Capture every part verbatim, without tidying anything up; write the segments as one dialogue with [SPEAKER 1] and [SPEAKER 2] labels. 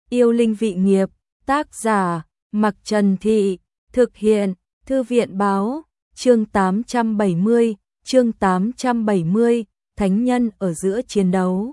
[SPEAKER 1] Yêu linh vị nghiệp, tác giả, Mặc Trần Thị, thực hiện, Thư viện báo, chương tám trăm bảy mươi, chương tám trăm bảy mươi, Thánh nhân ở giữa chiến đấu.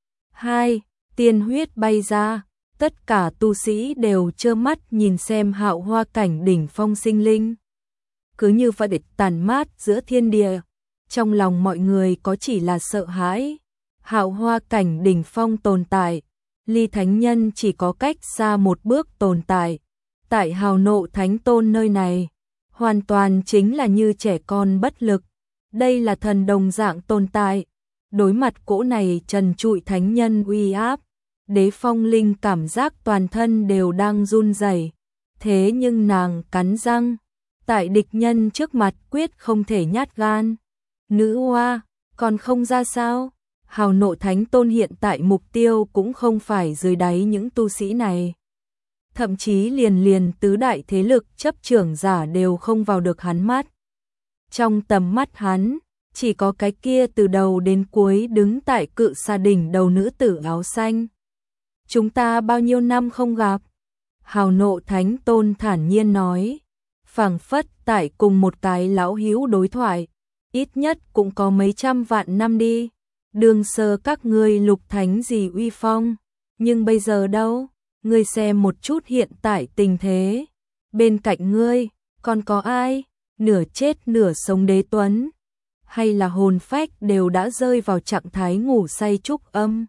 [SPEAKER 1] hai. Tiên huyết bay ra, tất cả tu sĩ đều trơ mắt nhìn xem Hạo Hoa cảnh đỉnh phong sinh linh. Cứ như vậy tàn mát giữa thiên địa, trong lòng mọi người có chỉ là sợ hãi. Hạo Hoa cảnh đỉnh phong tồn tại, ly thánh nhân chỉ có cách xa một bước tồn tại. Tại Hào Nộ Thánh Tôn nơi này, hoàn toàn chính là như trẻ con bất lực. Đây là thần đồng dạng tồn tại. Đối mặt cỗ này trần trụi thánh nhân uy áp, Đế Phong Linh cảm giác toàn thân đều đang run rẩy. Thế nhưng nàng cắn răng, tại địch nhân trước mặt quyết không thể nhát gan. Nữ hoa, còn không ra sao? Hào Nộ Thánh Tôn hiện tại mục tiêu cũng không phải dưới đáy những tu sĩ này. Thậm chí liền liền tứ đại thế lực chấp trưởng giả đều không vào được hắn mắt. Trong tầm mắt hắn, chỉ có cái kia từ đầu đến cuối đứng tại cự xa đỉnh đầu nữ tử áo xanh. Chúng ta bao nhiêu năm không gặp? Hào Nộ Thánh Tôn thản nhiên nói, phảng phất tại cùng một cái lão hữu đối thoại, ít nhất cũng có mấy trăm vạn năm đi. Đường sơ các ngươi lục thánh gì uy phong, nhưng bây giờ đâu? Ngươi xem một chút hiện tại tình thế, bên cạnh ngươi còn có ai? Nửa chết nửa sống đế tuấn, hay là hồn phách đều đã rơi vào trạng thái ngủ say trúc âm?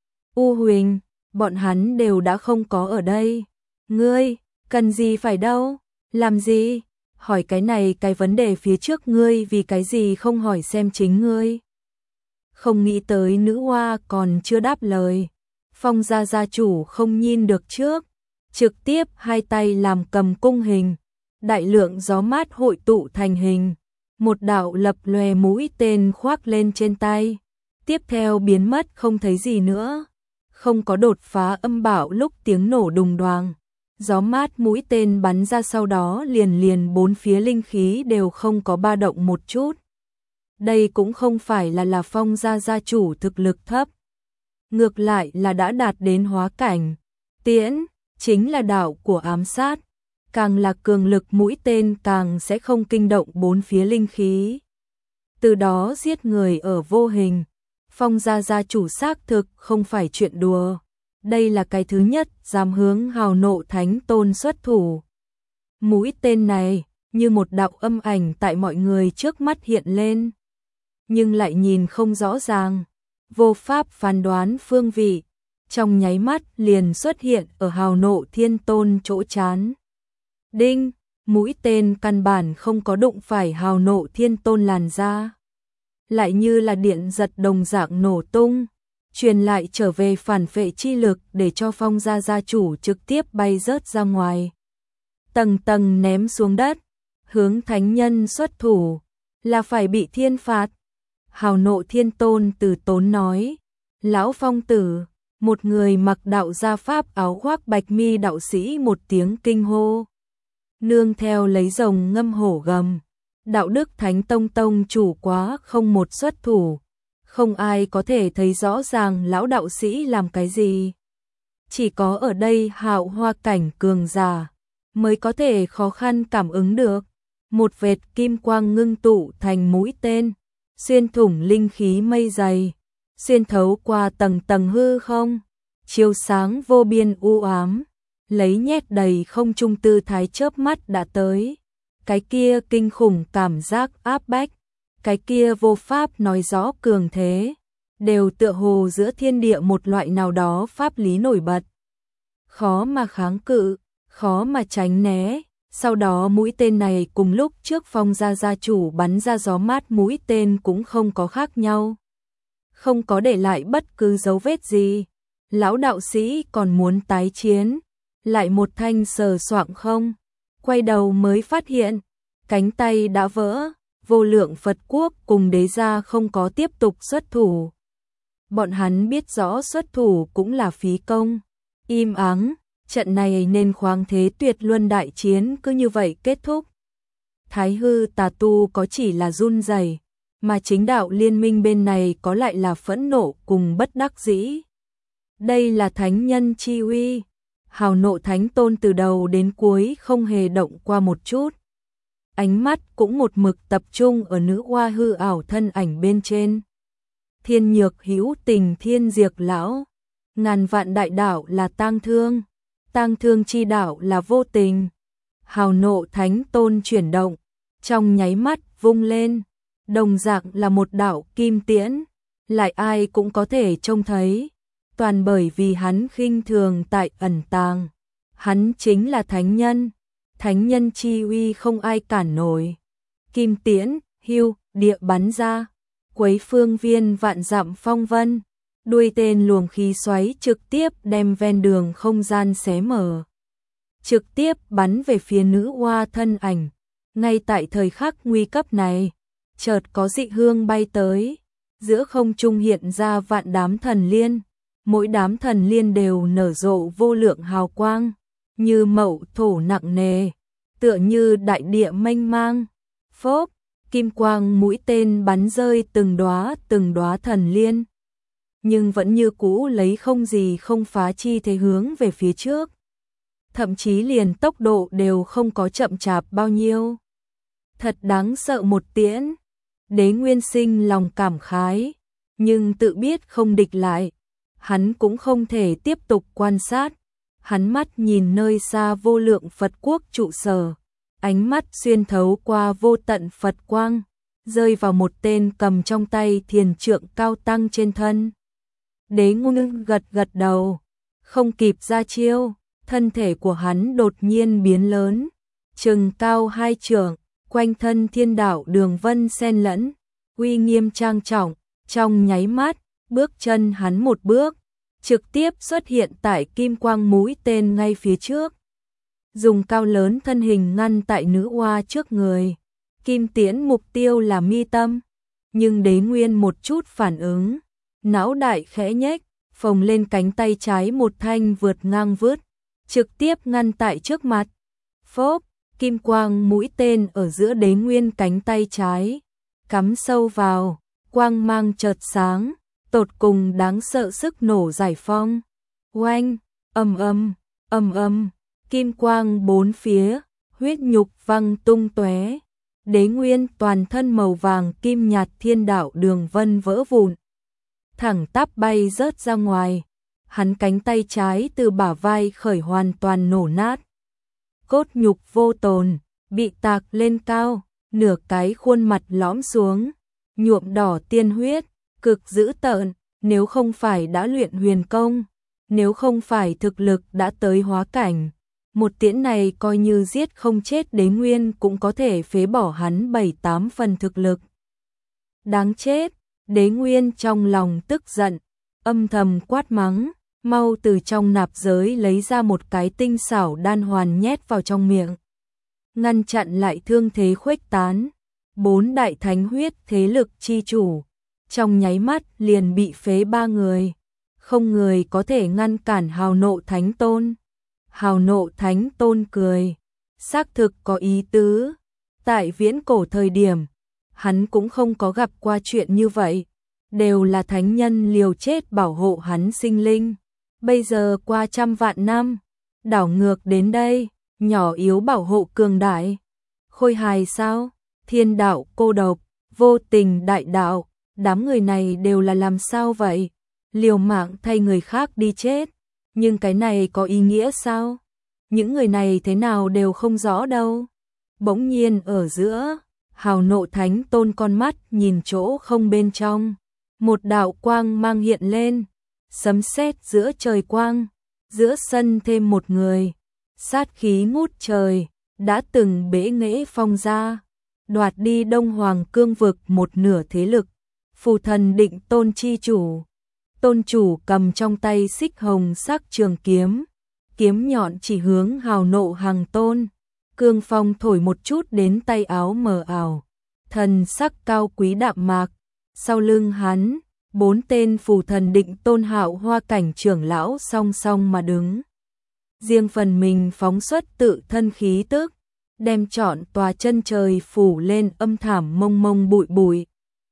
[SPEAKER 1] U Huỳnh, bọn hắn đều đã không có ở đây. Ngươi, cần gì phải đâu? Làm gì? Hỏi cái này cái vấn đề phía trước ngươi vì cái gì không hỏi xem chính ngươi? Không nghĩ tới nữ hoa còn chưa đáp lời. Phong gia gia chủ không nhìn được trước, trực tiếp hai tay làm cầm cung hình, đại lượng gió mát hội tụ thành hình, một đạo lập lòe mũi tên khoác lên trên tay, tiếp theo biến mất không thấy gì nữa. Không có đột phá âm bạo lúc tiếng nổ đùng đoàng, gió mát mũi tên bắn ra sau đó liền liền bốn phía linh khí đều không có ba động một chút. Đây cũng không phải là là Phong gia gia chủ thực lực thấp, ngược lại là đã đạt đến hóa cảnh. Tiễn chính là đạo của ám sát, càng là cường lực mũi tên càng sẽ không kinh động bốn phía linh khí, từ đó giết người ở vô hình. Phong gia gia chủ xác thực không phải chuyện đùa, đây là cái thứ nhất dám hướng Hào Nộ Thánh Tôn xuất thủ. Mũi tên này như một đạo âm ảnh tại mọi người trước mắt hiện lên, nhưng lại nhìn không rõ ràng, vô pháp phán đoán phương vị, trong nháy mắt liền xuất hiện ở Hào Nộ Thiên Tôn chỗ trán. Đinh, mũi tên căn bản không có đụng phải Hào Nộ Thiên Tôn làn da, lại như là điện giật đồng dạng nổ tung, truyền lại trở về phản phệ chi lực để cho Phong gia gia chủ trực tiếp bay rớt ra ngoài, tầng tầng ném xuống đất. Hướng thánh nhân xuất thủ là phải bị thiên phạt. Hào Nộ Thiên Tôn từ tốn nói, lão Phong tử, một người mặc đạo gia pháp áo khoác bạch mi đạo sĩ một tiếng kinh hô, nương theo lấy rồng ngâm hổ gầm. Đạo đức Thánh Tông Tông chủ quá không một xuất thủ, không ai có thể thấy rõ ràng lão đạo sĩ làm cái gì. Chỉ có ở đây Hạo Hoa cảnh cường giả mới có thể khó khăn cảm ứng được. Một vệt kim quang ngưng tụ thành mũi tên, xuyên thủng linh khí mây dày, xuyên thấu qua tầng tầng hư không, chiếu sáng vô biên u ám, lấy nhét đầy không trung tư thái chớp mắt đã tới. Cái kia kinh khủng cảm giác áp bách, cái kia vô pháp nói rõ cường thế, đều tựa hồ giữa thiên địa một loại nào đó pháp lý nổi bật. Khó mà kháng cự, khó mà tránh né. Sau đó mũi tên này cùng lúc trước Phong gia gia chủ bắn ra gió mát mũi tên cũng không có khác nhau, không có để lại bất cứ dấu vết gì. Lão đạo sĩ còn muốn tái chiến, lại một thanh sờ soạng không, quay đầu mới phát hiện cánh tay đã vỡ. Vô Lượng Phật Quốc cùng đế gia không có tiếp tục xuất thủ, bọn hắn biết rõ xuất thủ cũng là phí công. Im ắng, trận này nên khoáng thế tuyệt luân đại chiến cứ như vậy kết thúc. Thái hư tà tu có chỉ là run rẩy, mà chính đạo liên minh bên này có lại là phẫn nộ cùng bất đắc dĩ. Đây là thánh nhân chi uy, Hào Nộ Thánh Tôn từ đầu đến cuối không hề động qua một chút. Ánh mắt cũng một mực tập trung ở nữ hoa hư ảo thân ảnh bên trên. Thiên nhược hữu tình thiên diệt lão, ngàn vạn đại đạo là tang thương, tang thương chi đạo là vô tình. Hào Nộ Thánh Tôn chuyển động, trong nháy mắt vung lên, đồng dạng là một đạo kim tiễn, lại ai cũng có thể trông thấy, toàn bởi vì hắn khinh thường tại ẩn tàng. Hắn chính là thánh nhân, thánh nhân chi uy không ai cản nổi. Kim tiễn, hưu, địa bắn ra, quấy phương viên vạn dặm phong vân, đuôi tên luồng khí xoáy trực tiếp đem ven đường không gian xé mở. Trực tiếp bắn về phía nữ hoa thân ảnh. Ngay tại thời khắc nguy cấp này, chợt có dị hương bay tới, giữa không trung hiện ra vạn đám thần liên, mỗi đám thần liên đều nở rộ vô lượng hào quang, như mậu thổ nặng nề, tựa như đại địa mênh mang. Phốp, kim quang mũi tên bắn rơi từng đóa từng đóa thần liên, nhưng vẫn như cũ lấy không gì không phá chi thế hướng về phía trước. Thậm chí liền tốc độ đều không có chậm chạp bao nhiêu. Thật đáng sợ một tiễn. Đế Nguyên Sinh lòng cảm khái, nhưng tự biết không địch lại, hắn cũng không thể tiếp tục quan sát. Hắn mắt nhìn nơi xa vô lượng Phật quốc trụ sở, ánh mắt xuyên thấu qua vô tận Phật quang, rơi vào một tên cầm trong tay thiền trượng cao tăng trên thân. Đế Nguyên gật gật đầu, không kịp ra chiêu, thân thể của hắn đột nhiên biến lớn, chừng cao hai trượng, quanh thân thiên đạo đường vân xen lẫn, uy nghiêm trang trọng. Trong nháy mắt, bước chân hắn một bước, trực tiếp xuất hiện tại kim quang mũi tên ngay phía trước, dùng cao lớn thân hình ngăn tại nữ hoa trước người. Kim tiễn mục tiêu là mi tâm, nhưng Đế Nguyên một chút phản ứng, não đại khẽ nhếch, phồng lên cánh tay trái một thanh vượt ngang vứt, trực tiếp ngăn tại trước mặt. Phốp, kim quang mũi tên ở giữa Đế Nguyên cánh tay trái, cắm sâu vào, quang mang chợt sáng, tột cùng đáng sợ sức nổ giải phong. Oanh, ầm ầm, ầm ầm, kim quang bốn phía, huyết nhục văng tung tóe. Đế Nguyên toàn thân màu vàng kim nhạt thiên đạo đường vân vỡ vụn, thẳng tắp bay rớt ra ngoài. Hắn cánh tay trái từ bả vai khởi hoàn toàn nổ nát, cốt nhục vô tồn, bị tạc lên cao, nửa cái khuôn mặt lõm xuống, nhuộm đỏ tiên huyết, cực dữ tợn. Nếu không phải đã luyện huyền công, nếu không phải thực lực đã tới hóa cảnh, một tiễn này coi như giết không chết Đế Nguyên cũng có thể phế bỏ hắn bảy tám phần thực lực. Đáng chết, Đế Nguyên trong lòng tức giận, âm thầm quát mắng, mau từ trong nạp giới lấy ra một cái tinh xảo đan hoàn nhét vào trong miệng, ngăn chặn lại thương thế khuếch tán. Bốn đại thánh huyết thế lực chi chủ, trong nháy mắt liền bị phế ba người, không người có thể ngăn cản Hào Nộ Thánh Tôn. Hào Nộ Thánh Tôn cười, xác thực có ý tứ. Tại viễn cổ thời điểm, hắn cũng không có gặp qua chuyện như vậy, đều là thánh nhân liều chết bảo hộ hắn sinh linh. Bây giờ qua trăm vạn năm, đảo ngược đến đây, nhỏ yếu bảo hộ cường đại. Khôi hài sao? Thiên đạo cô độc, vô tình đại đạo, đám người này đều là làm sao vậy? Liều mạng thay người khác đi chết, nhưng cái này có ý nghĩa sao? Những người này thế nào đều không rõ đâu. Bỗng nhiên ở giữa, Hào Nộ Thánh Tôn con mắt nhìn chỗ không bên trong, một đạo quang mang hiện lên, sấm sét giữa trời quang, giữa sân thêm một người, sát khí ngút trời, đã từng bế nghễ phong ra, đoạt đi Đông Hoàng cương vực một nửa thế lực. Phù Thần Định Tôn chi chủ, tôn chủ cầm trong tay xích hồng sắc trường kiếm, kiếm nhọn chỉ hướng Hào Nộ Hàng Tôn, cương phong thổi một chút đến tay áo mờ ảo, thần sắc cao quý đạm mạc. Sau lưng hắn, bốn tên Phù Thần Định Tôn hạo hoa cảnh trưởng lão song song mà đứng, riêng phần mình phóng xuất tự thân khí tức, đem trọn tòa chân trời phủ lên âm thảm mông mông bụi bụi.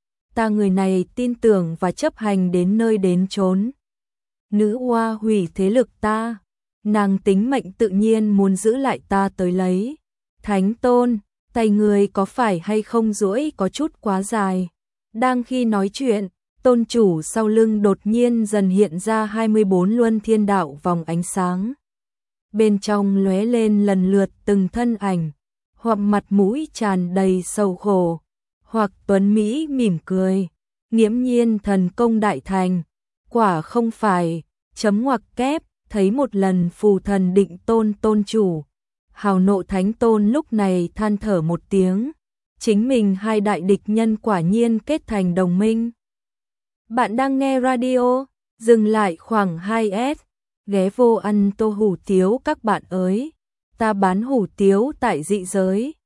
[SPEAKER 1] Ta người này tin tưởng và chấp hành đến nơi đến chốn. Nữ hoa hủy thế lực ta, nàng tính mệnh tự nhiên muốn giữ lại ta tới lấy. Thánh Tôn, tay người có phải hay không duỗi có chút quá dài. Đang khi nói chuyện, tôn chủ sau lưng đột nhiên dần hiện ra hai mươi bốn luân thiên đạo vòng ánh sáng. Bên trong lóe lên lần lượt từng thân ảnh, hoặc mặt mũi tràn đầy sầu khổ, hoặc tuấn mỹ mỉm cười, nghiễm nhiên thần công đại thành. Quả không phải, chấm ngoặc kép, thấy một lần phù thần định tôn tôn chủ. Hào nộ Thánh Tôn lúc này than thở một tiếng, chính mình hai đại địch nhân quả nhiên kết thành đồng minh. Bạn đang nghe radio, dừng lại khoảng hai S, ghé vô ăn tô hủ tiếu các bạn ơi, ta bán hủ tiếu tại dị giới.